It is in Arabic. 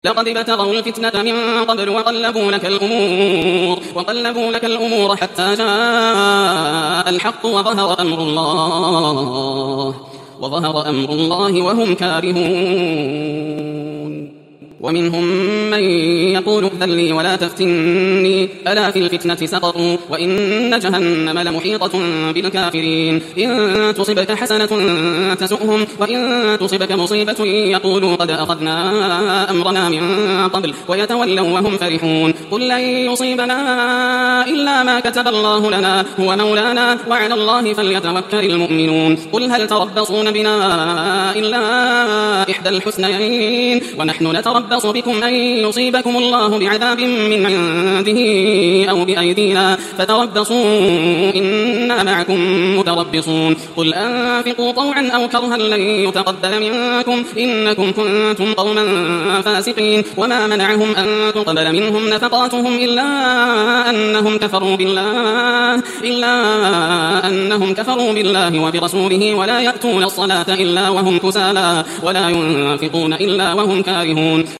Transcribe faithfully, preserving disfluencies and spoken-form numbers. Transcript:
لقد ابتغوا الفتنة من قبل وقلبوا لك الأمور وقلبوا لك الأمور حتى جاء الحق وظهر أمر الله وظهر أمر الله وهم كارهون. ومنهم من يقول ائذن لي ولا تفتني ألا في الفتنة سقطوا وإن جهنم لمحيطة بالكافرين. إن تصبك حسنة تسؤهم وإن تصبك مصيبة يقولوا قد أخذنا أمرنا من قبل ويتولوا وهم فرحون. قل لن يصيبنا إلا ما كتب الله لنا هو مولانا وعلى الله فليتوكل المؤمنون. قل هل تربصون بنا إلا إحدى الحسنيين ونحن نتربص بكم أن يصيبكم الله بعذاب من عنده أو بأيدينا فتربصوا إنا معكم متربصون. قل أنفقوا طوعا أو كرها لن يتقبل منكم إنكم كنتم قوما فاسقين. وما منعهم أن تقبل منهم نفقاتهم إلا أنهم كفروا بالله إلا أنهم كفروا بالله وبرسوله ولا يأتون الصلاة إلا وهم كسالى ولا ينفقون إلا وهم كارهون.